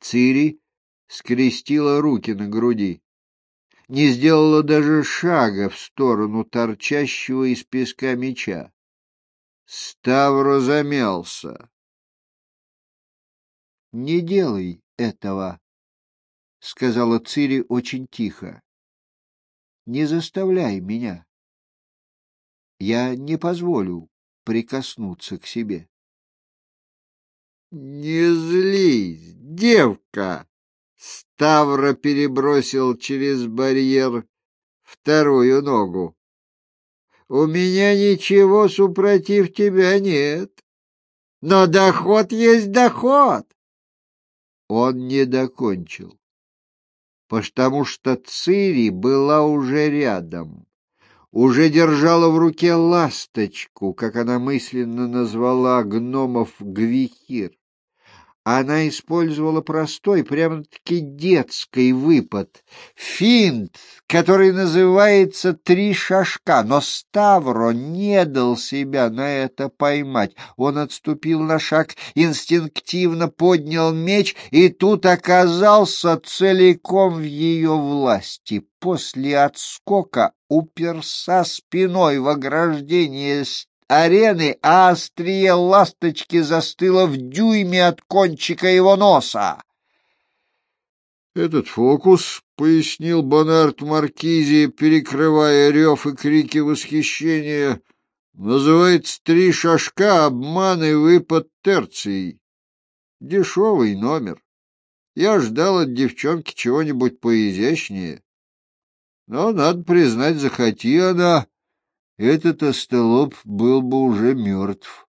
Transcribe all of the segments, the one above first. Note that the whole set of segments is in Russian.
Цири скрестила руки на груди, не сделала даже шага в сторону торчащего из песка меча. Ставро замялся. — Не делай этого, — сказала Цири очень тихо. — Не заставляй меня. Я не позволю прикоснуться к себе. — Не злись, девка! Ставро перебросил через барьер вторую ногу. — У меня ничего супротив тебя нет, но доход есть доход. Он не докончил, потому что Цири была уже рядом, уже держала в руке ласточку, как она мысленно назвала гномов Гвихир. Она использовала простой, прямо-таки детский выпад, финт, который называется «три шажка», но Ставро не дал себя на это поймать. Он отступил на шаг, инстинктивно поднял меч и тут оказался целиком в ее власти. После отскока уперся спиной в ограждение арены, а острие ласточки застыло в дюйме от кончика его носа. «Этот фокус, — пояснил Бонарт Маркизи, перекрывая рев и крики восхищения, — называется «три шажка, обман и выпад терций». Дешевый номер. Я ждал от девчонки чего-нибудь поизящнее. Но, надо признать, захоти она, этот остолоп был бы уже мертв.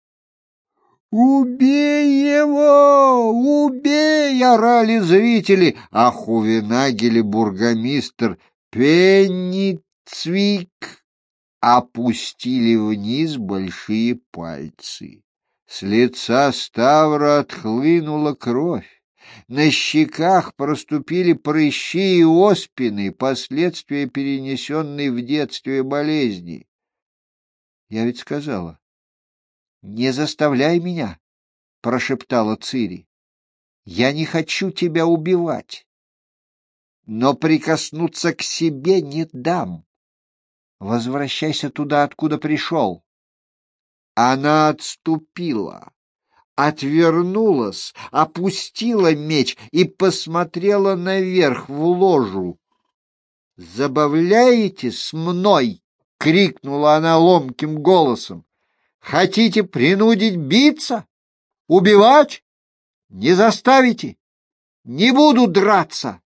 «Убей его! Убей!» — орали зрители, а Хувенагель и бургомистр Пенницвик опустили вниз большие пальцы. С лица Ставра отхлынула кровь. На щеках проступили прыщи и оспины, последствия перенесенной в детстве болезни. Я ведь сказала: «Не заставляй меня», — прошептала Цири. «Я не хочу тебя убивать, но прикоснуться к себе не дам. Возвращайся туда, откуда пришел». Она отступила, отвернулась, опустила меч и посмотрела наверх в ложу. «Забавляетесь с мной?» — крикнула она ломким голосом. «Хотите принудить биться? Убивать? Не заставите? Не буду драться!»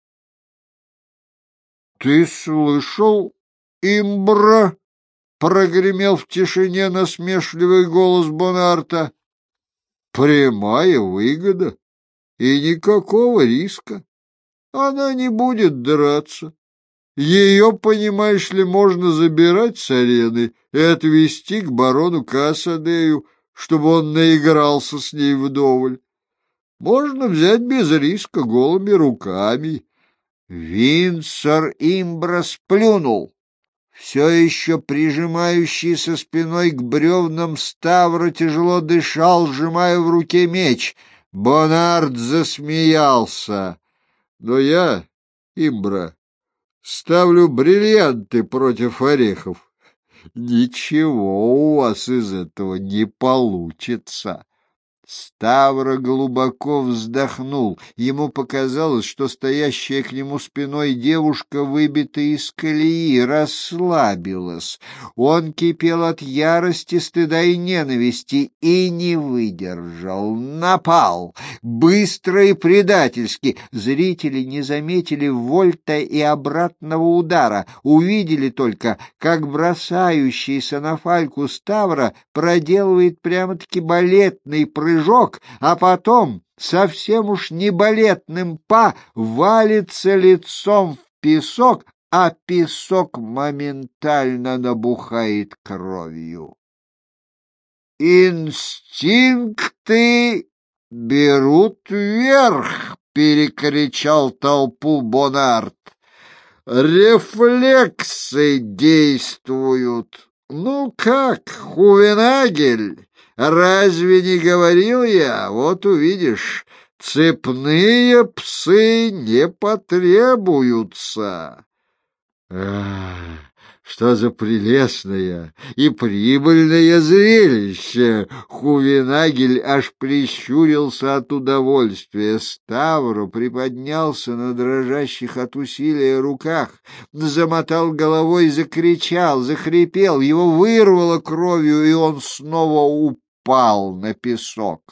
«Ты слышал, имбра?» — прогремел в тишине насмешливый голос Бонарта. «Прямая выгода и никакого риска. Она не будет драться. Ее, понимаешь ли, можно забирать с арены и отвезти к барону Кассадею, чтобы он наигрался с ней вдоволь. Можно взять без риска голыми руками». Винсор Имбра сплюнул. Все еще прижимающийся спиной к бревнам Ставро тяжело дышал, сжимая в руке меч. Бонарт засмеялся. «Но я, Имбра, ставлю бриллианты против орехов. Ничего у вас из этого не получится». Ставро глубоко вздохнул. Ему показалось, что стоящая к нему спиной девушка, выбита из колеи, расслабилась. Он кипел от ярости, стыда и ненависти и не выдержал. Напал! Быстро и предательски. Зрители не заметили вольта и обратного удара. Увидели только, как бросающийся на фальку Ставро проделывает прямо-таки балетный прыжок, а потом совсем уж не балетным па валится лицом в песок, а песок моментально набухает кровью. «Инстинкты берут верх!» — перекричал толпу Бонарт. «Рефлексы действуют. Ну как, Хувенагель? Разве не говорил я? Вот увидишь, цепные псы не потребуются. Ах, что за прелестное и прибыльное зрелище! Хувенагель аж прищурился от удовольствия. Ставро приподнялся на дрожащих от усилия руках, замотал головой, закричал, захрипел, его вырвало кровью, и он снова упал на песок.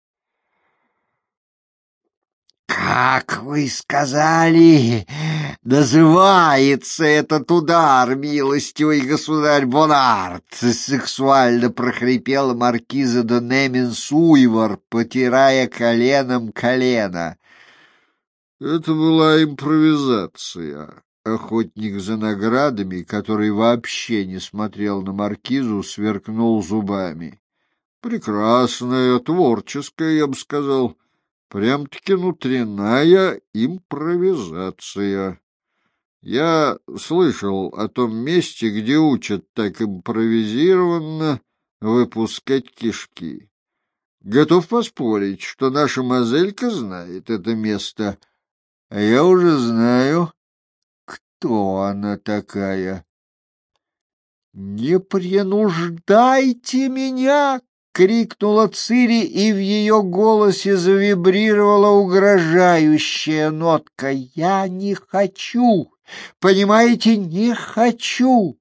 «Как вы сказали, называется этот удар, милостивый государь Бонарт?» — сексуально прохрипела маркиза де Неменс-Уйвар, потирая коленом колено. Это была импровизация. Охотник за наградами, который вообще не смотрел на маркизу, сверкнул зубами. Прекрасная, творческая, я бы сказал. Прям-таки внутренняя импровизация. Я слышал о том месте, где учат так импровизированно выпускать кишки. Готов поспорить, что наша мазелька знает это место. А я уже знаю, кто она такая. — Не принуждайте меня! — крикнула Цири, и в ее голосе завибрировала угрожающая нотка. «Я не хочу! Понимаете, не хочу!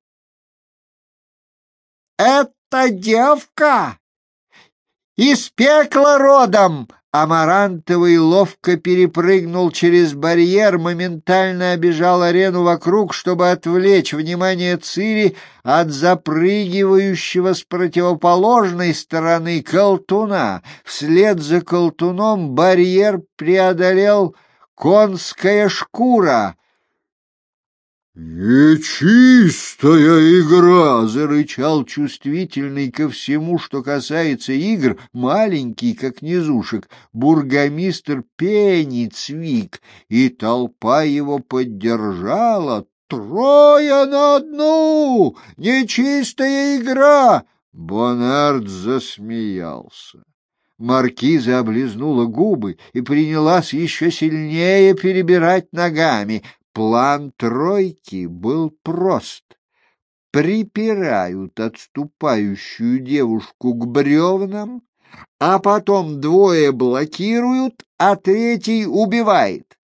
Эта девка из пекла родом!» Амарантовый ловко перепрыгнул через барьер, моментально обежал арену вокруг, чтобы отвлечь внимание Цири от запрыгивающего с противоположной стороны колтуна. Вслед за колтуном барьер преодолел конская шкура. «Нечистая игра!» — зарычал чувствительный ко всему, что касается игр, маленький, как низушек, бургомистр Пеницвик, и толпа его поддержала. «Трое на одну! Нечистая игра!» Бонарт засмеялся. Маркиза облизнула губы и принялась еще сильнее перебирать ногами. План тройки был прост. Припирают отступающую девушку к бревнам, а потом двое блокируют, а третий убивает.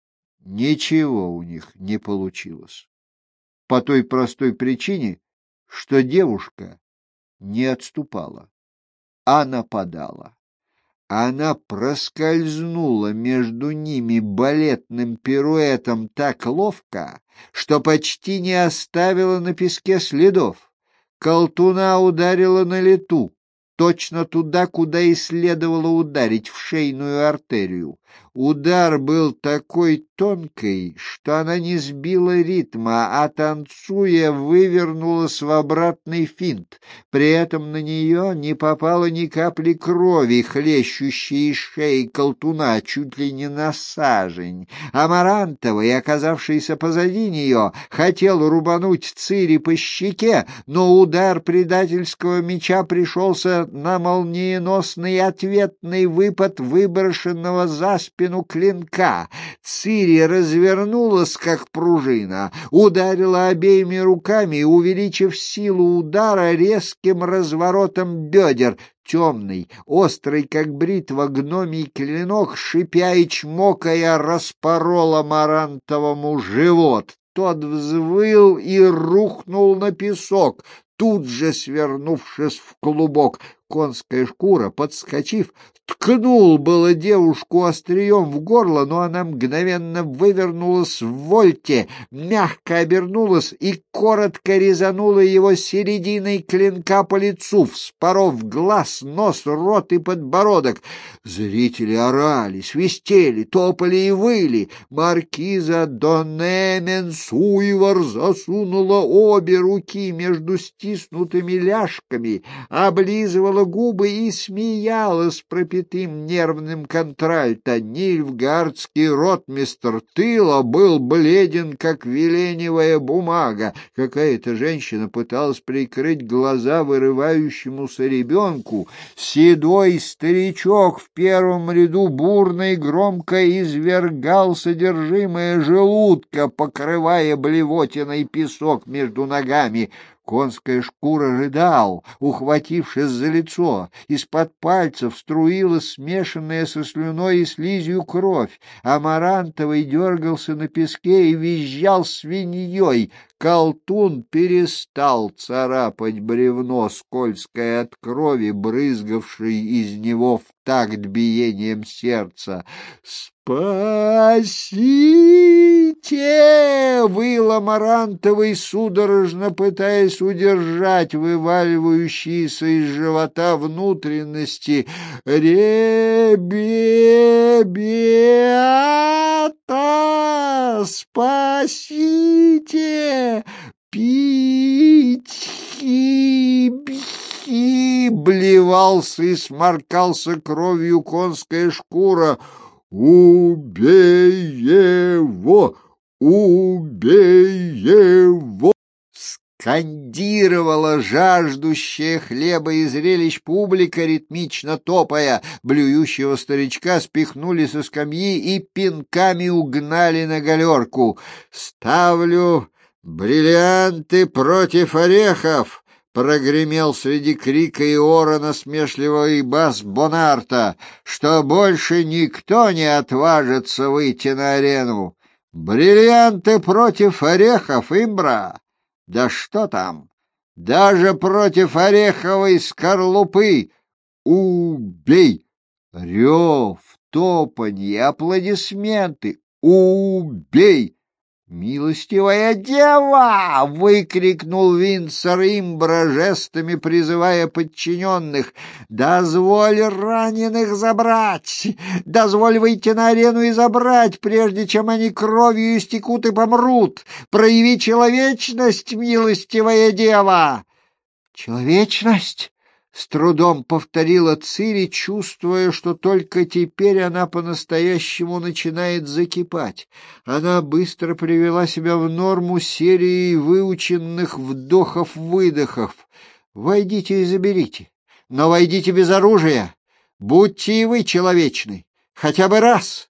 Ничего у них не получилось. По той простой причине, что девушка не отступала, а нападала. Она проскользнула между ними балетным пируэтом так ловко, что почти не оставила на песке следов. Колтуна ударила на лету, точно туда, куда и следовало ударить, в шейную артерию. Удар был такой тонкий, что она не сбила ритма, а танцуя вывернулась в обратный финт. При этом на нее не попало ни капли крови, хлещущей из шеи колтуна чуть ли не на сажень. Амарантовый, оказавшийся позади нее, хотел рубануть Цири по щеке, но удар предательского меча пришелся на молниеносный ответный выпад выброшенного за спину клинка. Цири развернулась, как пружина, ударила обеими руками, увеличив силу удара резким разворотом бедер. Темный, острый, как бритва, гномий клинок, шипя и чмокая, распорол Амарантовому живот. Тот взвыл и рухнул на песок, тут же свернувшись в клубок. Конская шкура, подскочив, ткнул было девушку острием в горло, но она мгновенно вывернулась в вольте, мягко обернулась и коротко резанула его серединой клинка по лицу, вспоров глаз, нос, рот и подбородок. Зрители орали, свистели, топали и выли. Маркиза де Неменс-Уйвар засунула обе руки между стиснутыми ляжками, облизывала кусала губы и смеялась пропитым нервным контральто. Нильфгардский ротмистр тыла был бледен, как веленевая бумага. Какая-то женщина пыталась прикрыть глаза вырывающемуся ребенку. Седой старичок в первом ряду бурно и громко извергал содержимое желудка, покрывая блевотиной песок между ногами. Конская шкура рыдал, ухватившись за лицо. Из-под пальцев струилась смешанная со слюной и слизью кровь. Амарантовый дергался на песке и визжал свиньей. Колтун перестал царапать бревно, скользкое от крови, брызгавшей из него в такт биением сердца. «Спасите!» — выл Амарантовый, судорожно пытаясь удержать вываливающиеся из живота внутренности. «Ребята! Спасите! Пить-хи-бхи!» Блевался и сморкался кровью конская шкура. «Убей его! Убей его!» скандировала жаждущая хлеба и зрелищ публика, ритмично топая. Блюющего старичка спихнули со скамьи и пинками угнали на галерку. «Ставлю бриллианты против орехов!» — прогремел среди крика и ора насмешливый бас Бонарта, что больше никто не отважится выйти на арену. «Бриллианты против орехов, имбра! Да что там? Даже против ореховой скорлупы! Убей!» Рев, топанье, аплодисменты. «Убей!» «Милостивая дева!» — выкрикнул Виндсор Имбра, жестами призывая подчиненных. «Дозволь раненых забрать! Дозволь выйти на арену и забрать, прежде чем они кровью истекут и помрут! Прояви человечность, милостивая дева!» «Человечность?» — с трудом повторила Цири, чувствуя, что только теперь она по-настоящему начинает закипать. Она быстро привела себя в норму серией выученных вдохов-выдохов. «Войдите и заберите, но войдите без оружия. Будьте и вы человечны, хотя бы раз».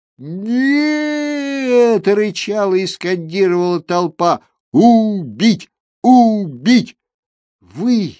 «Нет!» — рычала и скандировала толпа. «Убить! Убить! Вы!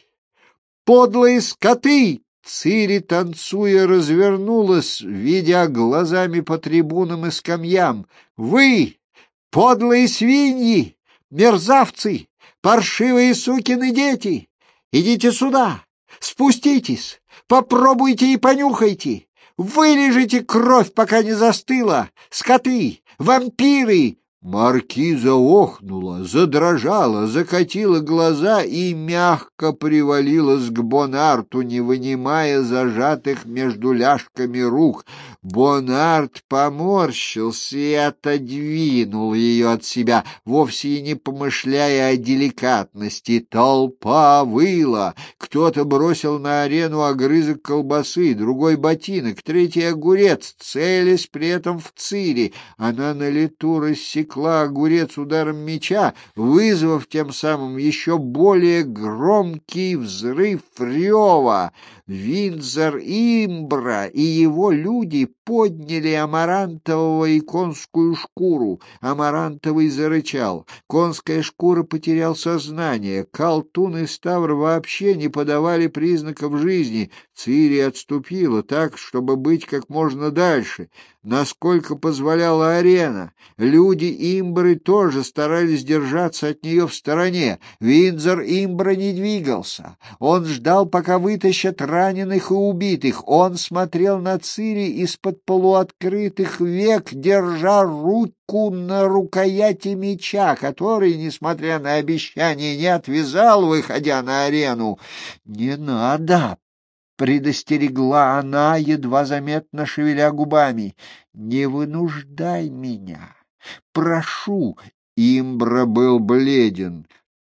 Подлые скоты!» Цири, танцуя, развернулась, видя глазами по трибунам и скамьям. «Вы, подлые свиньи, мерзавцы, паршивые сукины дети! Идите сюда, спуститесь, попробуйте и понюхайте! Вылежите кровь, пока не застыла! Скоты, вампиры!» Маркиза охнула, задрожала, закатила глаза и мягко привалилась к Бонарту, не вынимая зажатых между ляжками рук. Бонарт поморщился и отодвинул ее от себя, вовсе и не помышляя о деликатности. Толпа выла. Кто-то бросил на арену огрызок колбасы, другой ботинок, третий огурец, целясь при этом в Цири. Она на лету рассекла огурец ударом меча, вызвав тем самым еще более громкий взрыв рева. Виндзор Имбра и его люди подняли Амарантового и конскую шкуру. Амарантовый зарычал. Конская шкура потерял сознание. Колтун и Ставр вообще не подавали признаков жизни. Цири отступила так, чтобы быть как можно дальше, насколько позволяла арена. Люди Имбры тоже старались держаться от нее в стороне. Виндзор Имбра не двигался. Он ждал, пока вытащат раненых и убитых. Он смотрел на Цири из-под полуоткрытых век, держа руку на рукояти меча, который, несмотря на обещание, не отвязал, выходя на арену. «Не надо!» — предостерегла она, едва заметно шевеля губами. «Не вынуждай меня! Прошу!» Имбра был бледен.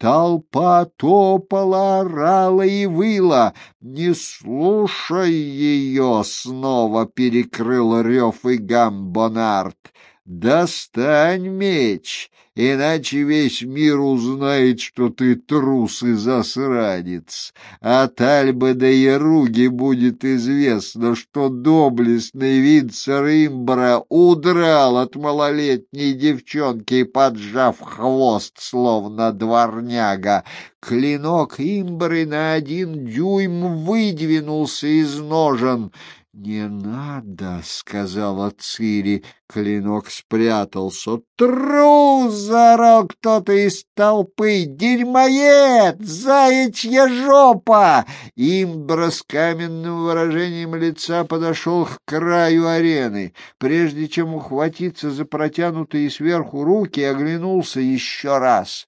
Толпа топала, орала и выла. «Не слушай ее!» — снова перекрыл рев и гам Бонарт. «Достань меч, иначе весь мир узнает, что ты трус и засранец. От Альбы до Яруги будет известно, что доблестный Винцер Имбра удрал от малолетней девчонки, поджав хвост, словно дворняга. Клинок Имбры на 1 дюйм выдвинулся из ножен. «Не надо», — сказала Цири. Клинок спрятался. «Трус!» — заорал кто-то из толпы. «Дерьмоед! Заячья жопа!» Имбра с каменным выражением лица подошел к краю арены. Прежде чем ухватиться за протянутые сверху руки, оглянулся еще раз.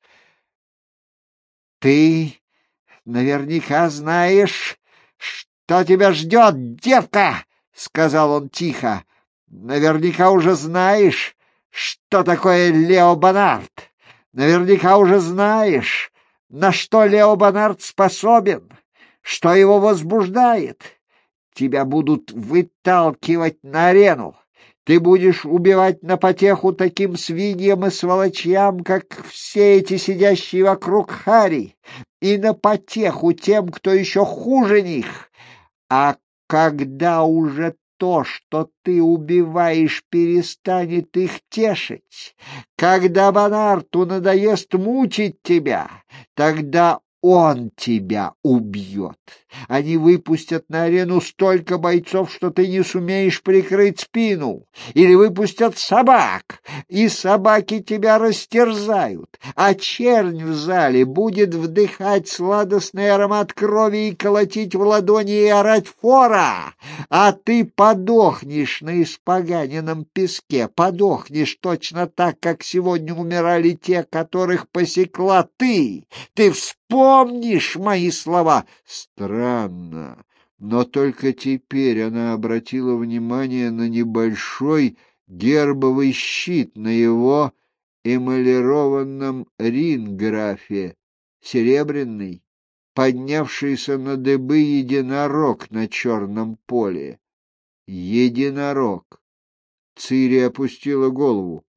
«Ты наверняка знаешь, что тебя ждет, девка!» — сказал он тихо. «Наверняка уже знаешь, что такое Лео Бонарт. Наверняка уже знаешь, на что Лео Бонарт способен, что его возбуждает. Тебя будут выталкивать на арену. Ты будешь убивать на потеху таким свиньям и сволочьям, как все эти сидящие вокруг Хари, и на потеху тем, кто еще хуже них. А когда уже то, что ты убиваешь, перестанет их тешить, когда Бонарту надоест мучить тебя, тогда он тебя убьет. Они выпустят на арену столько бойцов, что ты не сумеешь прикрыть спину. Или выпустят собак, и собаки тебя растерзают. А чернь в зале будет вдыхать сладостный аромат крови и колотить в ладони и орать «Фора!». А ты подохнешь на испоганенном песке, подохнешь точно так, как сегодня умирали те, которых посекла ты. Ты вспомнишь мои слова. Странно, но только теперь она обратила внимание на небольшой гербовый щит на его эмалированном ринграфе, серебряный, поднявшийся на дыбы единорог на черном поле. Единорог. Цири опустила голову.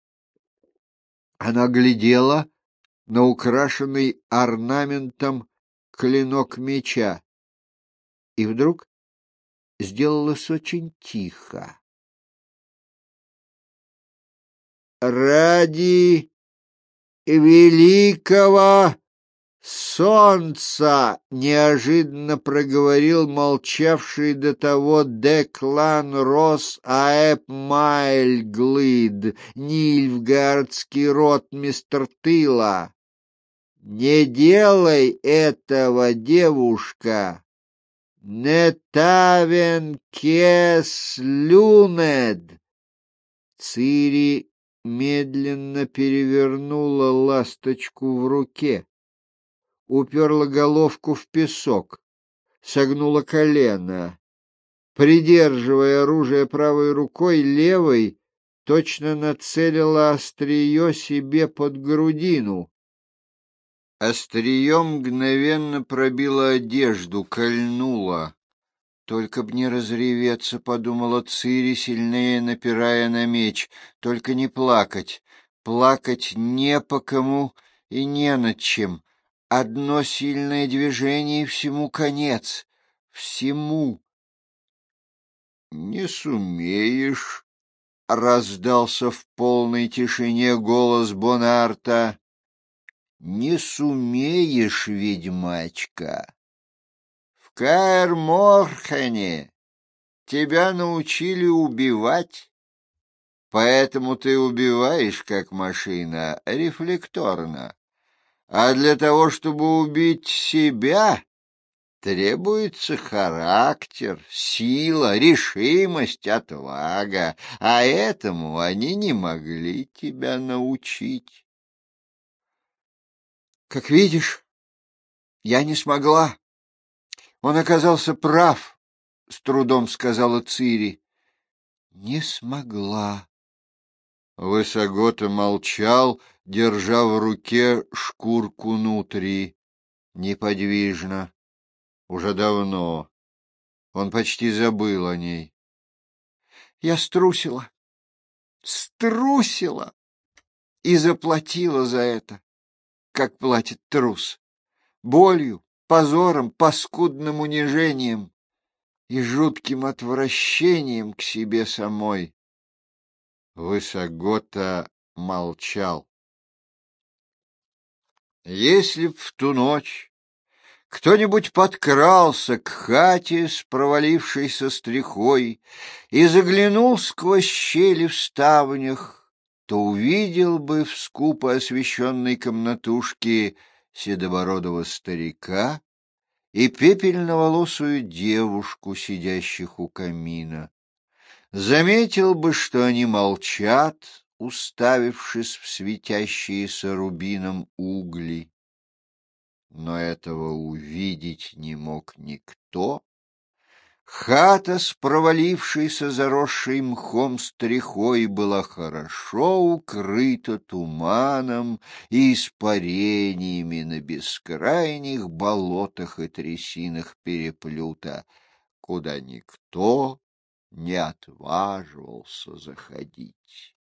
Она глядела на украшенный орнаментом клинок меча, и вдруг сделалось очень тихо. «Ради великого солнца!» — неожиданно проговорил молчавший до того Деклан Рос Аэп Майльглид, нильфгардский ротмистр тыла. «Не делай этого, девушка! Не тавен кес люнед!» Цири медленно перевернула ласточку в руке, уперла головку в песок, согнула колено. Придерживая оружие правой рукой, левой точно нацелила острие себе под грудину. Острие мгновенно пробило одежду, кольнуло. «Только б не разреветься», — подумала Цири, сильнее напирая на меч. «Только не плакать. Плакать не по кому и не над чем. Одно сильное движение, и всему конец. Всему». «Не сумеешь», — раздался в полной тишине голос Бонарта. «Не сумеешь, ведьмачка. В Каэр-Морхене тебя научили убивать, поэтому ты убиваешь, как машина, рефлекторно. А для того, чтобы убить себя, требуется характер, сила, решимость, отвага, а этому они не могли тебя научить». «Как видишь, я не смогла. Он оказался прав», — с трудом сказала Цири. «Не смогла», Высогота молчал, держа в руке шкурку нутри. Неподвижно. Уже давно. Он почти забыл о ней. Я струсила. Струсила! И заплатила за это, как платит трус. Болью, позором, паскудным унижением и жутким отвращением к себе самой. Высогота молчал. Если б в ту ночь кто-нибудь подкрался к хате с провалившейся стрехой и заглянул сквозь щели в ставнях, то увидел бы в скупо освещенной комнатушке седобородого старика и пепельноволосую девушку, сидящих у камина. Заметил бы, что они молчат, уставившись в светящиеся рубином угли. Но этого увидеть не мог никто. Хата с провалившейся заросшей мхом стрехой была хорошо укрыта туманом и испарениями на бескрайних болотах и трясинах переплюта, куда никто не отваживался заходить.